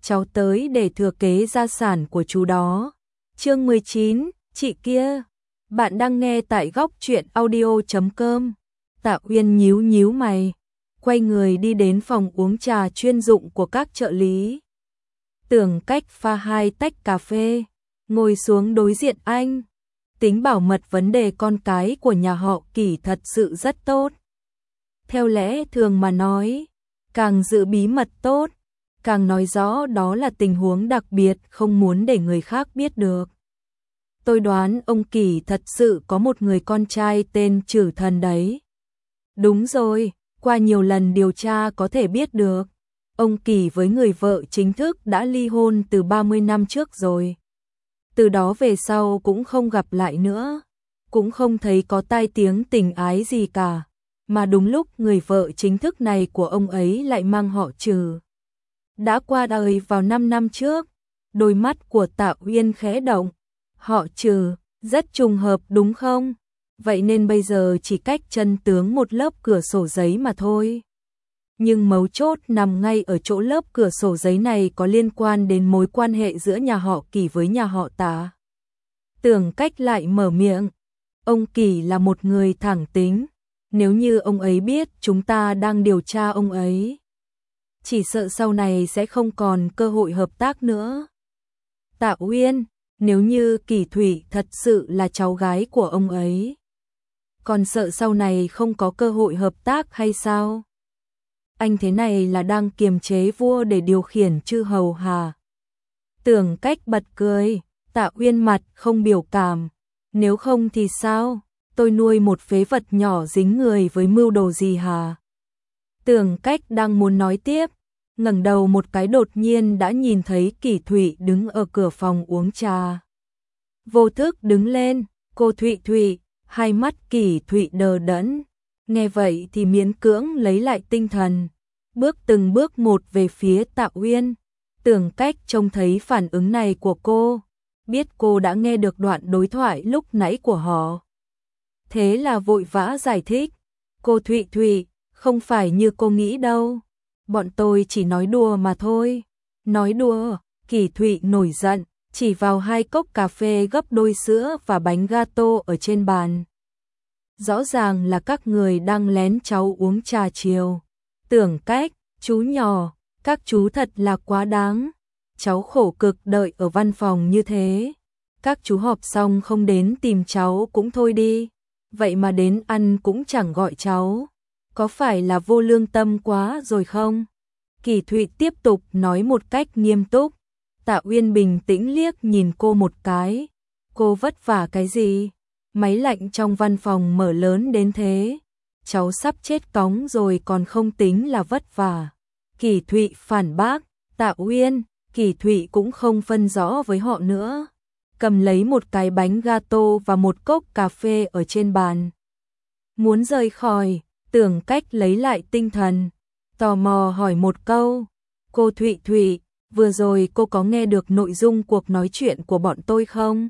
cháu tới để thừa kế gia sản của chú đó. Chương 19, chị kia. Bạn đang nghe tại góc truyện audio.com. Tạ Uyên nhíu nhíu mày, quay người đi đến phòng uống trà chuyên dụng của các trợ lý. Tưởng Cách pha 2 tách cà phê, ngồi xuống đối diện anh. Tính bảo mật vấn đề con cái của nhà họ Kỷ thật sự rất tốt. Theo lẽ thường mà nói, càng giữ bí mật tốt, càng nói rõ đó là tình huống đặc biệt không muốn để người khác biết được. Tôi đoán ông Kỷ thật sự có một người con trai tên Trử Thần đấy. Đúng rồi, qua nhiều lần điều tra có thể biết được. Ông Kỷ với người vợ chính thức đã ly hôn từ 30 năm trước rồi. Từ đó về sau cũng không gặp lại nữa, cũng không thấy có tai tiếng tình ái gì cả. Mà đúng lúc người vợ chính thức này của ông ấy lại mang họ Trừ. Đã qua đời vào 5 năm trước, đôi mắt của Tạ Uyên khẽ động. Họ Trừ, rất trùng hợp đúng không? Vậy nên bây giờ chỉ cách chân tướng một lớp cửa sổ giấy mà thôi. Nhưng mấu chốt nằm ngay ở chỗ lớp cửa sổ giấy này có liên quan đến mối quan hệ giữa nhà họ Kỷ với nhà họ Tạ. Tưởng Cách lại mở miệng. Ông Kỷ là một người thẳng tính. Nếu như ông ấy biết chúng ta đang điều tra ông ấy, chỉ sợ sau này sẽ không còn cơ hội hợp tác nữa. Tạ Uyên, nếu như Kỷ Thụy thật sự là cháu gái của ông ấy, còn sợ sau này không có cơ hội hợp tác hay sao? Anh thế này là đang kiềm chế vua để điều khiển chư hầu hà? Tưởng Cách bật cười. Tạ Uyên mặt không biểu cảm. Nếu không thì sao? Tôi nuôi một phế vật nhỏ dính người với mưu đồ gì hả? Tưởng Cách đang muốn nói tiếp, ngẩng đầu một cái đột nhiên đã nhìn thấy Kỷ Thụy đứng ở cửa phòng uống trà. Vô thức đứng lên, cô Thụy Thụy, hai mắt Kỷ Thụy đờ đẫn. Nghe vậy thì miễn cưỡng lấy lại tinh thần, bước từng bước một về phía Tạ Uyên. Tưởng Cách trông thấy phản ứng này của cô, biết cô đã nghe được đoạn đối thoại lúc nãy của họ. Thế là vội vã giải thích. Cô Thụy Thụy, không phải như cô nghĩ đâu. Bọn tôi chỉ nói đùa mà thôi. Nói đùa? Kỷ Thụy nổi giận, chỉ vào 2 cốc cà phê gấp đôi sữa và bánh gato ở trên bàn. Rõ ràng là các người đang lén cháu uống trà chiều. Tưởng Cách, chú nhỏ, các chú thật là quá đáng. Cháu khổ cực đợi ở văn phòng như thế. Các chú họp xong không đến tìm cháu cũng thôi đi. Vậy mà đến ăn cũng chẳng gọi cháu. Có phải là vô lương tâm quá rồi không? Kỷ Thụy tiếp tục nói một cách nghiêm túc. Tạ Uyên bình tĩnh liếc nhìn cô một cái. Cô vất vả cái gì? Máy lạnh trong văn phòng mở lớn đến thế. Cháu sắp chết cóng rồi còn không tính là vất vả. Kỷ Thụy phản bác. Tạ Uyên, Kỷ Thụy cũng không phân rõ với họ nữa. Cầm lấy một cái bánh gato và một cốc cà phê ở trên bàn. Muốn rời khỏi, Tưởng Cách lấy lại tinh thần, tò mò hỏi một câu. Cô Thụy Thụy, vừa rồi cô có nghe được nội dung cuộc nói chuyện của bọn tôi không?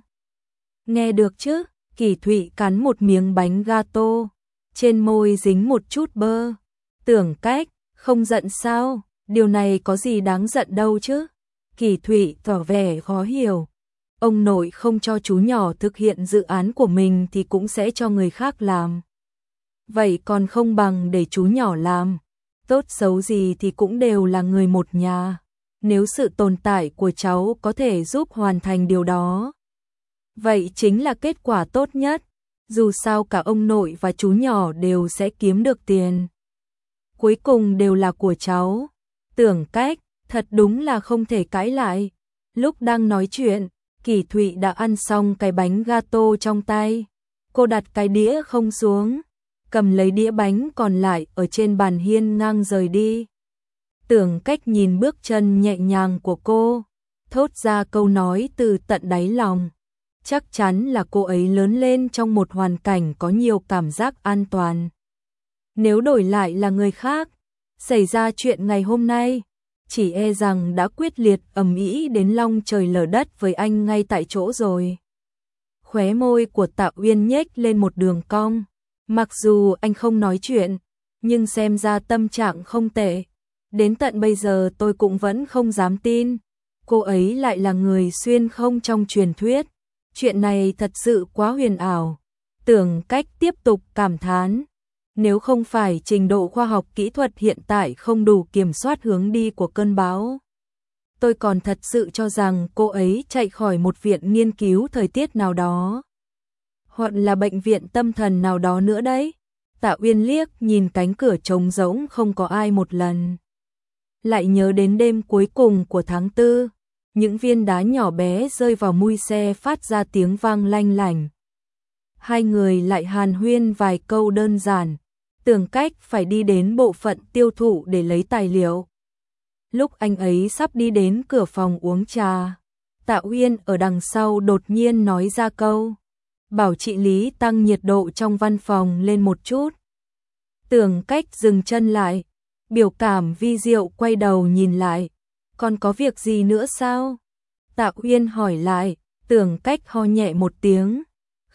Nghe được chứ? Kỷ Thụy cắn một miếng bánh gato, trên môi dính một chút bơ. Tưởng Cách, không giận sao? Điều này có gì đáng giận đâu chứ? Kỷ Thụy tỏ vẻ khó hiểu. Ông nội không cho chú nhỏ thực hiện dự án của mình thì cũng sẽ cho người khác làm. Vậy còn không bằng để chú nhỏ làm. Tốt xấu gì thì cũng đều là người một nhà. Nếu sự tồn tại của cháu có thể giúp hoàn thành điều đó, vậy chính là kết quả tốt nhất. Dù sao cả ông nội và chú nhỏ đều sẽ kiếm được tiền. Cuối cùng đều là của cháu. Tưởng Cách, thật đúng là không thể cãi lại. Lúc đang nói chuyện, Kỷ Thụy đã ăn xong cái bánh gato trong tay. Cô đặt cái đĩa không xuống, cầm lấy đĩa bánh còn lại ở trên bàn hiên ngang rời đi. Tưởng Cách nhìn bước chân nhẹ nhàng của cô, thốt ra câu nói từ tận đáy lòng. Chắc chắn là cô ấy lớn lên trong một hoàn cảnh có nhiều cảm giác an toàn. Nếu đổi lại là người khác, xảy ra chuyện ngày hôm nay, chỉ e rằng đã quyết liệt ầm ĩ đến long trời lở đất với anh ngay tại chỗ rồi. Khóe môi của Tạ Uyên nhếch lên một đường cong. Mặc dù anh không nói chuyện, nhưng xem ra tâm trạng không tệ. Đến tận bây giờ tôi cũng vẫn không dám tin, cô ấy lại là người xuyên không trong truyền thuyết. Chuyện này thật sự quá huyền ảo. Tưởng Cách tiếp tục cảm thán. Nếu không phải trình độ khoa học kỹ thuật hiện tại không đủ kiểm soát hướng đi của cơn bão, tôi còn thật sự cho rằng cô ấy chạy khỏi một viện nghiên cứu thời tiết nào đó, hoặc là bệnh viện tâm thần nào đó nữa đấy. Tạ Uyên liếc nhìn cánh cửa trống rỗng không có ai một lần. Lại nhớ đến đêm cuối cùng của tháng 4, những viên đá nhỏ bé rơi vào mui xe phát ra tiếng vang lanh lảnh. Hai người lại hàn huyên vài câu đơn giản. Tưởng Cách phải đi đến bộ phận tiêu thụ để lấy tài liệu. Lúc anh ấy sắp đi đến cửa phòng uống trà, Tạ Uyên ở đằng sau đột nhiên nói ra câu: bảo chị Lý tăng nhiệt độ trong văn phòng lên một chút. Tưởng Cách dừng chân lại, biểu cảm vi diệu quay đầu nhìn lại. Còn có việc gì nữa sao? Tạ Uyên hỏi lại. Tưởng Cách ho nhẹ một tiếng.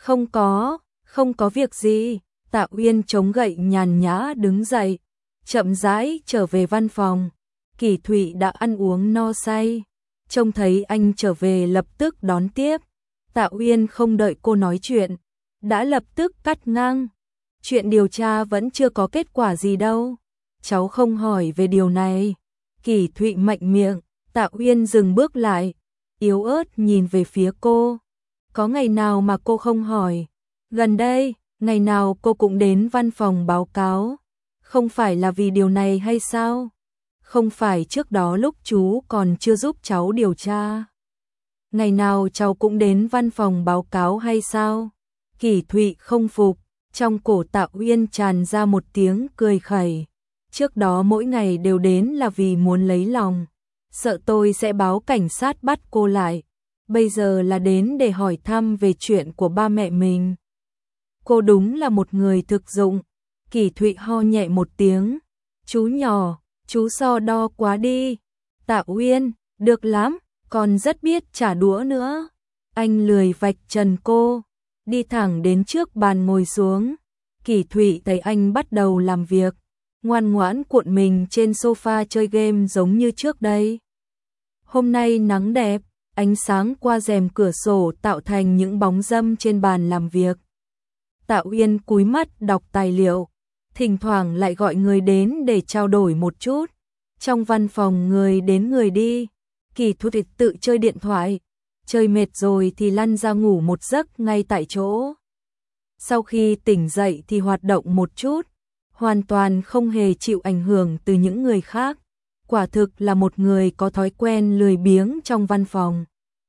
Không có việc gì. Tạ Uyên chống gậy nhàn nhã đứng dậy, chậm rãi trở về văn phòng. Kỳ Thụy đã ăn uống no say, trông thấy anh trở về lập tức đón tiếp. Tạ Uyên không đợi cô nói chuyện, đã lập tức cắt ngang. Chuyện điều tra vẫn chưa có kết quả gì đâu, cháu không hỏi về điều này. Kỳ Thụy mạnh miệng. Tạ Uyên dừng bước lại, yếu ớt nhìn về phía cô. Có ngày nào mà cô không hỏi? Gần đây, ngày nào cô cũng đến văn phòng báo cáo. Không phải là vì điều này hay sao? Không phải trước đó lúc chú còn chưa giúp cháu điều tra, ngày nào cháu cũng đến văn phòng báo cáo hay sao? Kỳ Thụy không phục, trong cổ Tạ Uyên tràn ra một tiếng cười khẩy. Trước đó mỗi ngày đều đến là vì muốn lấy lòng, sợ tôi sẽ báo cảnh sát bắt cô lại. Bây giờ là đến để hỏi thăm về chuyện của ba mẹ mình. Cô đúng là một người thực dụng. Kỳ Thụy ho nhẹ một tiếng. Chú nhỏ, chú so đo quá đi. Tạ Uyên, được lắm, còn rất biết trả đũa nữa. Anh lười vạch trần cô, đi thẳng đến trước bàn ngồi xuống. Kỳ Thụy thấy anh bắt đầu làm việc, ngoan ngoãn cuộn mình trên sofa chơi game giống như trước đây. Hôm nay nắng đẹp, ánh sáng qua rèm cửa sổ tạo thành những bóng râm trên bàn làm việc. Tạ Uyên cúi mắt đọc tài liệu, thỉnh thoảng lại gọi người đến để trao đổi một chút. Trong văn phòng người đến người đi, Kỳ Thụy tự chơi điện thoại, chơi mệt rồi thì lăn ra ngủ một giấc ngay tại chỗ. Sau khi tỉnh dậy thì hoạt động một chút, hoàn toàn không hề chịu ảnh hưởng từ những người khác. Quả thực là một người có thói quen lười biếng trong văn phòng.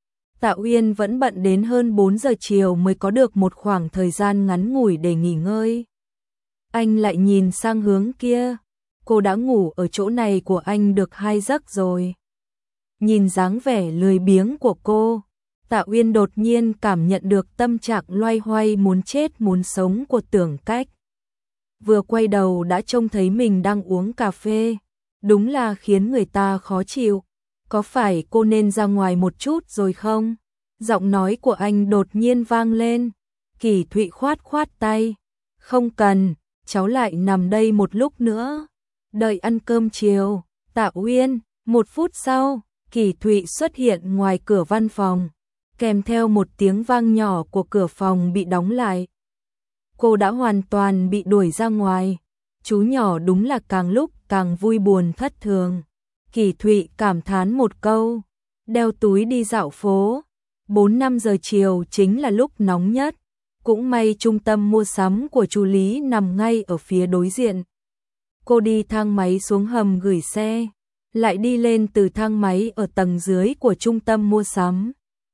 Tạ Uyên vẫn bận đến hơn 4 giờ chiều mới có được một khoảng thời gian ngắn ngủi để nghỉ ngơi. Anh lại nhìn sang hướng kia, cô đã ngủ ở chỗ này của anh được 2 giấc rồi. Nhìn dáng vẻ lười biếng của cô, Tạ Uyên đột nhiên cảm nhận được tâm trạng loay hoay muốn chết muốn sống của Tưởng Cách. Vừa quay đầu đã trông thấy mình đang uống cà phê, đúng là khiến người ta khó chịu. Có phải cô nên ra ngoài một chút rồi không? Giọng nói của anh đột nhiên vang lên. Kỳ Thụy khoát khoát tay. Không cần, cháu lại nằm đây một lúc nữa. Đợi ăn cơm chiều. Tạ Uyên, 1 phút sau, Kỳ Thụy xuất hiện ngoài cửa văn phòng, kèm theo một tiếng vang nhỏ của cửa phòng bị đóng lại. Cô đã hoàn toàn bị đuổi ra ngoài. Chú nhỏ đúng là càng lúc càng vui buồn thất thường. Kỳ Thụy cảm thán một câu, đeo túi đi dạo phố. 4-5 giờ chiều chính là lúc nóng nhất. Cũng may trung tâm mua sắm của chú Lý nằm ngay ở phía đối diện. Cô đi thang máy xuống hầm gửi xe, lại đi lên từ thang máy ở tầng dưới của trung tâm mua sắm.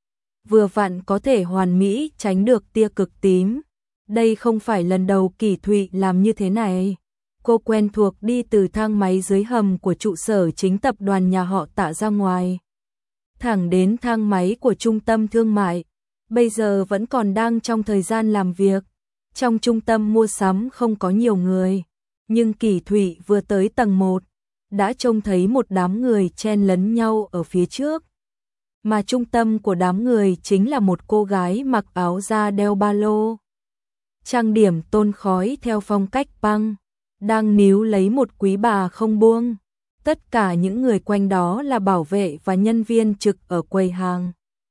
Vừa vặn có thể hoàn mỹ tránh được tia cực tím. Đây không phải lần đầu Kỳ Thụy làm như thế này. Cô quen thuộc đi từ thang máy dưới hầm của trụ sở chính tập đoàn nhà họ Tạ ra ngoài, thẳng đến thang máy của trung tâm thương mại. Bây giờ vẫn còn đang trong thời gian làm việc. Trong trung tâm mua sắm không có nhiều người, nhưng Kỳ Thụy vừa tới tầng 1, đã trông thấy một đám người chen lấn nhau ở phía trước. Mà trung tâm của đám người chính là một cô gái mặc áo da đeo ba lô, trang điểm tôn khói theo phong cách punk, đang níu lấy một quý bà không buông. Tất cả những người quanh đó là bảo vệ và nhân viên trực ở quầy hàng.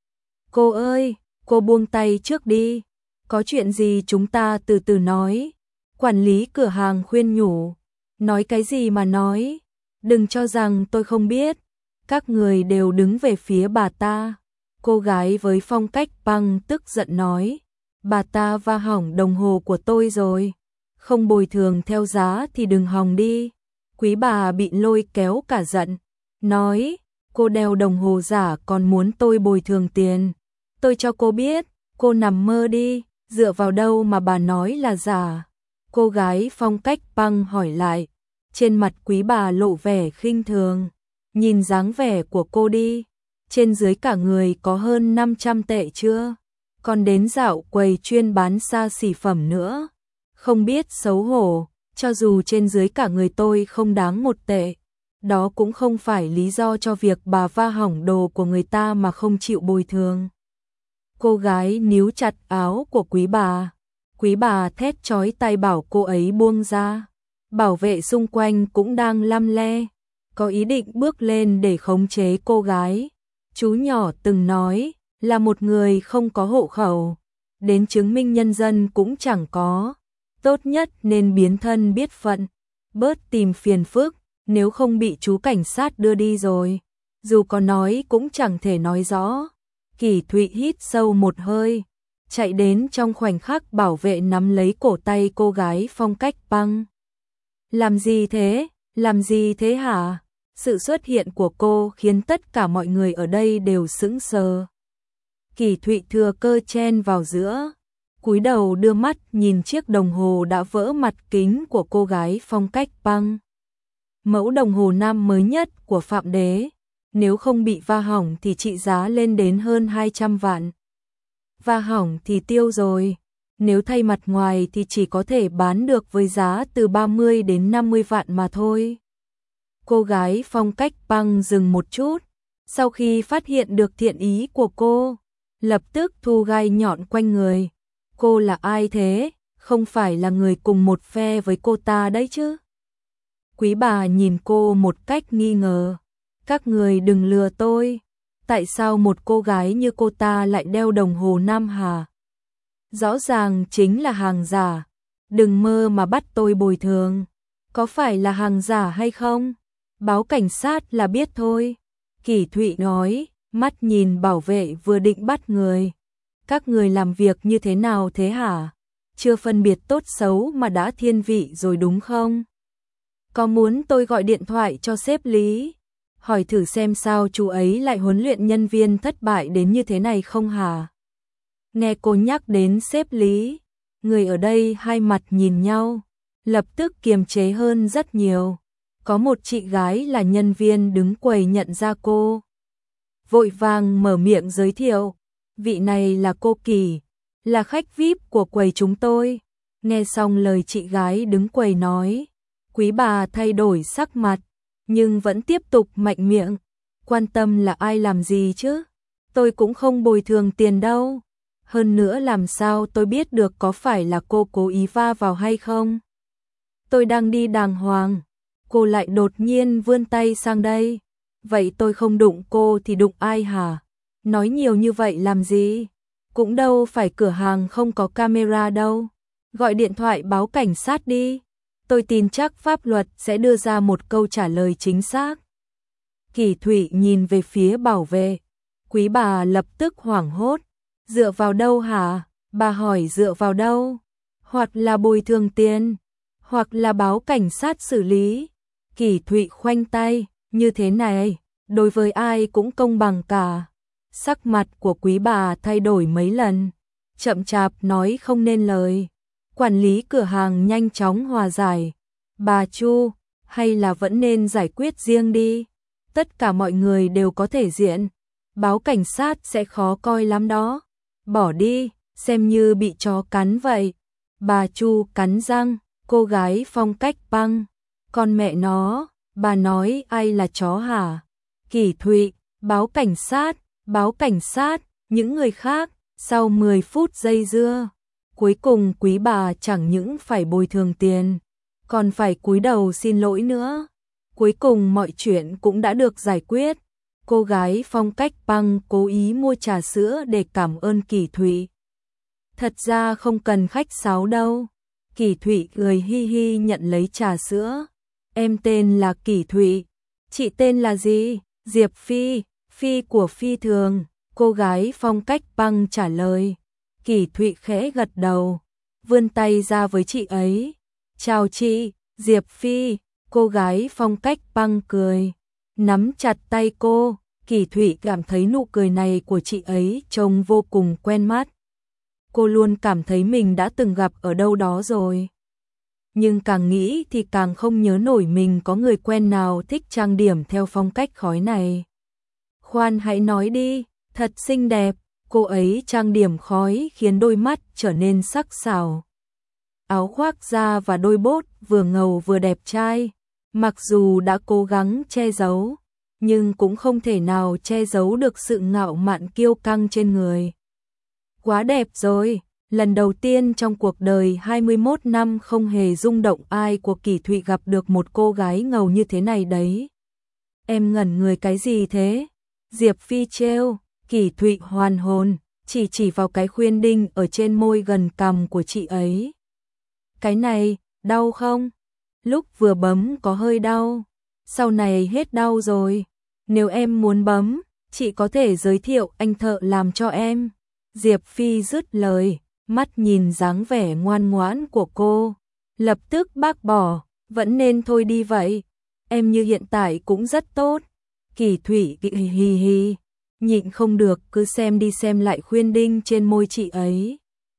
Cô ơi, cô buông tay trước đi. Có chuyện gì chúng ta từ từ nói. Quản lý cửa hàng khuyên nhủ. Nói cái gì mà nói. Đừng cho rằng tôi không biết. Các người đều đứng về phía bà ta. Cô gái với phong cách băng tức giận nói. Bà ta va hỏng đồng hồ của tôi rồi. Không bồi thường theo giá thì đừng hòng đi. Quý bà bị lôi kéo cả giận. Nói, cô đeo đồng hồ giả còn muốn tôi bồi thường tiền. Tôi cho cô biết, cô nằm mơ đi, dựa vào đâu mà bà nói là giả. Cô gái phong cách băng hỏi lại. Trên mặt quý bà lộ vẻ khinh thường. Nhìn dáng vẻ của cô đi. Trên dưới cả người có hơn 500 tệ chưa? Còn đến dạo quầy chuyên bán xa xỉ phẩm nữa. Không biết xấu hổ, cho dù trên dưới cả người tôi không đáng 1 tệ. Đó cũng không phải lý do cho việc bà va hỏng đồ của người ta mà không chịu bồi thường. Cô gái níu chặt áo của quý bà. Quý bà thét chói tai bảo cô ấy buông ra. Bảo vệ xung quanh cũng đang lăm le, có ý định bước lên để khống chế cô gái. Chú nhỏ từng nói là một người không có hộ khẩu, đến chứng minh nhân dân cũng chẳng có. Tốt nhất nên biến thân biết phận, bớt tìm phiền phức, nếu không bị chú cảnh sát đưa đi rồi. Dù có nói cũng chẳng thể nói rõ. Kỳ Thụy hít sâu một hơi, chạy đến trong khoảnh khắc bảo vệ nắm lấy cổ tay cô gái phong cách băng. Làm gì thế? Làm gì thế hả? Sự xuất hiện của cô khiến tất cả mọi người ở đây đều sững sờ. Kỳ Thụy thừa cơ chen vào giữa, cúi đầu đưa mắt nhìn chiếc đồng hồ đã vỡ mặt kính của cô gái phong cách băng. Mẫu đồng hồ nam mới nhất của Phạm Đế, nếu không bị va hỏng thì trị giá lên đến hơn 200 vạn. Va hỏng thì tiêu rồi, nếu thay mặt ngoài thì chỉ có thể bán được với giá từ 30 đến 50 vạn mà thôi. Cô gái phong cách băng dừng một chút, sau khi phát hiện được thiện ý của cô, lập tức thu gai nhọn quanh người. Cô là ai thế? Không phải là người cùng một phe với cô ta đấy chứ? Quý bà nhìn cô một cách nghi ngờ. Các người đừng lừa tôi. Tại sao một cô gái như cô ta lại đeo đồng hồ Nam Hà? Rõ ràng chính là hàng giả. Đừng mơ mà bắt tôi bồi thường. Có phải là hàng giả hay không? Báo cảnh sát là biết thôi. Kỳ Thụy nói, mắt nhìn bảo vệ vừa định bắt người. Các người làm việc như thế nào thế hả? Chưa phân biệt tốt xấu mà đã thiên vị rồi đúng không? Có muốn tôi gọi điện thoại cho sếp Lý? Hỏi thử xem sao chú ấy lại huấn luyện nhân viên thất bại đến như thế này không hả? Nghe cô nhắc đến sếp Lý, người ở đây hai mặt nhìn nhau, lập tức kiềm chế hơn rất nhiều. Có một chị gái là nhân viên đứng quầy nhận ra cô. Vội vàng mở miệng giới thiệu, vị này là cô Kỳ, là khách VIP của quầy chúng tôi. Nghe xong lời chị gái đứng quầy nói, quý bà thay đổi sắc mặt, nhưng vẫn tiếp tục mạnh miệng. Quan tâm là ai làm gì chứ? Tôi cũng không bồi thường tiền đâu. Hơn nữa làm sao tôi biết được có phải là cô cố ý va vào hay không? Tôi đang đi đàng hoàng. Cô lại đột nhiên vươn tay sang đây. Vậy tôi không đụng cô thì đụng ai hả? Nói nhiều như vậy làm gì? Cũng đâu phải cửa hàng không có camera đâu. Gọi điện thoại báo cảnh sát đi. Tôi tin chắc pháp luật sẽ đưa ra một câu trả lời chính xác. Kỳ Thụy nhìn về phía bảo vệ. Quý bà lập tức hoảng hốt. Dựa vào đâu hả? Bà hỏi dựa vào đâu? Hoặc là bồi thường tiền, hoặc là báo cảnh sát xử lý. Kỳ Thụy khoanh tay, như thế này, đối với ai cũng công bằng cả. Sắc mặt của quý bà thay đổi mấy lần, chậm chạp nói không nên lời. Quản lý cửa hàng nhanh chóng hòa giải. Bà Chu, hay là vẫn nên giải quyết riêng đi. Tất cả mọi người đều có thể diện. Báo cảnh sát sẽ khó coi lắm đó. Bỏ đi, xem như bị chó cắn vậy. Bà Chu cắn răng, cô gái phong cách băng. Con mẹ nó, bà nói ai là chó hả? Kỳ Thụy, báo cảnh sát, những người khác, sau 10 phút dây dưa. Cuối cùng quý bà chẳng những phải bồi thường tiền, còn phải cúi đầu xin lỗi nữa. Cuối cùng mọi chuyện cũng đã được giải quyết. Cô gái phong cách băng cố ý mua trà sữa để cảm ơn Kỳ Thụy. Thật ra không cần khách sáo đâu. Kỳ Thụy cười hi hi nhận lấy trà sữa. Em tên là Kỳ Thụy. Chị tên là gì? Diệp Phi, Phi của Phi Thường. Cô gái phong cách băng trả lời. Kỳ Thụy khẽ gật đầu, vươn tay ra với chị ấy. Chào chị, Diệp Phi. Cô gái phong cách băng cười, nắm chặt tay cô. Kỳ Thụy cảm thấy nụ cười này của chị ấy trông vô cùng quen mắt. Cô luôn cảm thấy mình đã từng gặp ở đâu đó rồi. Nhưng càng nghĩ thì càng không nhớ nổi mình có người quen nào thích trang điểm theo phong cách khói này. Khoan hãy nói đi, thật xinh đẹp. Cô ấy trang điểm khói khiến đôi mắt trở nên sắc sảo. Áo khoác da và đôi bốt vừa ngầu vừa đẹp trai. Mặc dù đã cố gắng che giấu, nhưng cũng không thể nào che giấu được sự ngạo mạn kiêu căng trên người. Quá đẹp rồi, lần đầu tiên trong cuộc đời 21 năm không hề rung động ai của Kỳ Thụy gặp được một cô gái ngầu như thế này đấy. Em ngẩn người cái gì thế? Diệp Phi trêu. Kỳ Thụy hoàn hồn, chỉ vào cái khuyên đinh ở trên môi gần cằm của chị ấy. Cái này, đau không? Lúc vừa bấm có hơi đau, sau này hết đau rồi. Nếu em muốn bấm, chị có thể giới thiệu anh thợ làm cho em. Diệp Phi dứt lời, mắt nhìn dáng vẻ ngoan ngoãn của cô, lập tức bác bỏ, vẫn nên thôi đi vậy. Em như hiện tại cũng rất tốt. Kỳ Thụy hì hì, nhịn không được cứ xem đi xem lại khuyên đinh trên môi chị ấy.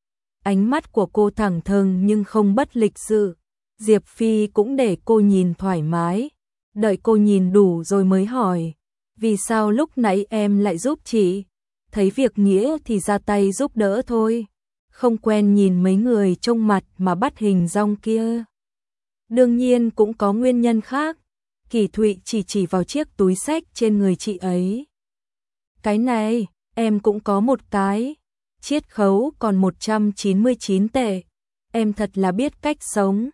Ánh mắt của cô thẳng thừng nhưng không bất lịch sự. Diệp Phi cũng để cô nhìn thoải mái, đợi cô nhìn đủ rồi mới hỏi. Vì sao lúc nãy em lại giúp chị? Thấy việc nghĩa thì ra tay giúp đỡ thôi. Không quen nhìn mấy người trông mặt mà bắt hình dong kia. Đương nhiên cũng có nguyên nhân khác. Kỳ Thụy chỉ vào chiếc túi xách trên người chị ấy. Cái này, em cũng có một cái. Chiết khấu còn 199 tệ. Em thật là biết cách sống.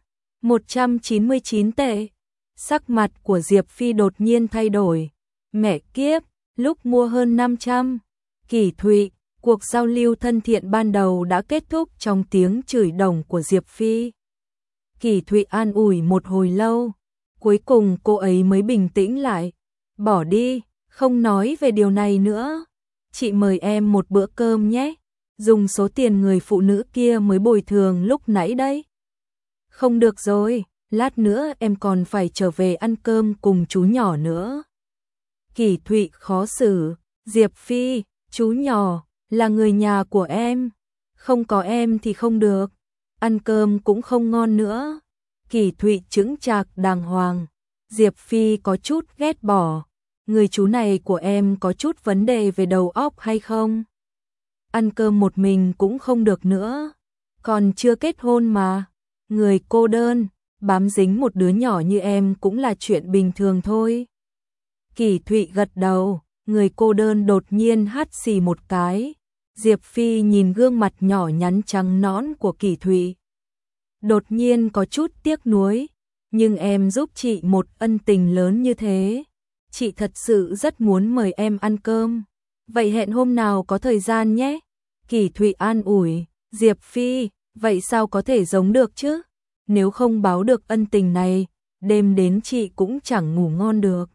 199 tệ. Sắc mặt của Diệp Phi đột nhiên thay đổi. Mẹ kiếp, lúc mua hơn 500. Kỳ Thụy, cuộc giao lưu thân thiện ban đầu đã kết thúc trong tiếng chửi đồng của Diệp Phi. Kỳ Thụy an ủi một hồi lâu. Cuối cùng cô ấy mới bình tĩnh lại. Bỏ đi, không nói về điều này nữa. Chị mời em một bữa cơm nhé. Dùng số tiền người phụ nữ kia mới bồi thường lúc nãy đấy. Không được rồi, lát nữa em còn phải trở về ăn cơm cùng chú nhỏ nữa. Kỳ Thụy khó xử. Diệp Phi, chú nhỏ là người nhà của em. Không có em thì không được. Ăn cơm cũng không ngon nữa. Kỳ Thụy chững chạc đàng hoàng. Diệp Phi có chút ghét bỏ. Người chú này của em có chút vấn đề về đầu óc hay không? Ăn cơm một mình cũng không được nữa. Còn chưa kết hôn mà. Người cô đơn, bám dính một đứa nhỏ như em cũng là chuyện bình thường thôi. Kỳ Thụy gật đầu, người cô đơn đột nhiên hắt xì một cái. Diệp Phi nhìn gương mặt nhỏ nhắn trắng nõn của Kỳ Thụy. Đột nhiên có chút tiếc nuối, nhưng em giúp chị một ân tình lớn như thế. Chị thật sự rất muốn mời em ăn cơm. Vậy hẹn hôm nào có thời gian nhé. Kỳ Thụy an ủi. Diệp Phi, vậy sao có thể giống được chứ? Nếu không báo được ân tình này, đêm đến chị cũng chẳng ngủ ngon được.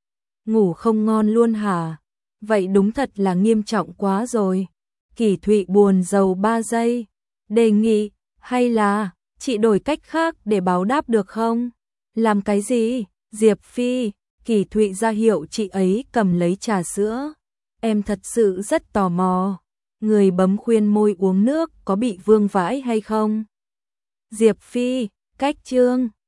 Ngủ không ngon luôn hả? Vậy đúng thật là nghiêm trọng quá rồi. Kỳ Thụy buồn rầu 3 giây. Đề nghị, hay là chị đổi cách khác để báo đáp được không? Làm cái gì? Diệp Phi, Kỳ Thụy ra hiệu chị ấy cầm lấy trà sữa. Em thật sự rất tò mò. Người bấm khuyên môi uống nước có bị vương vãi hay không? Diệp Phi, cách chương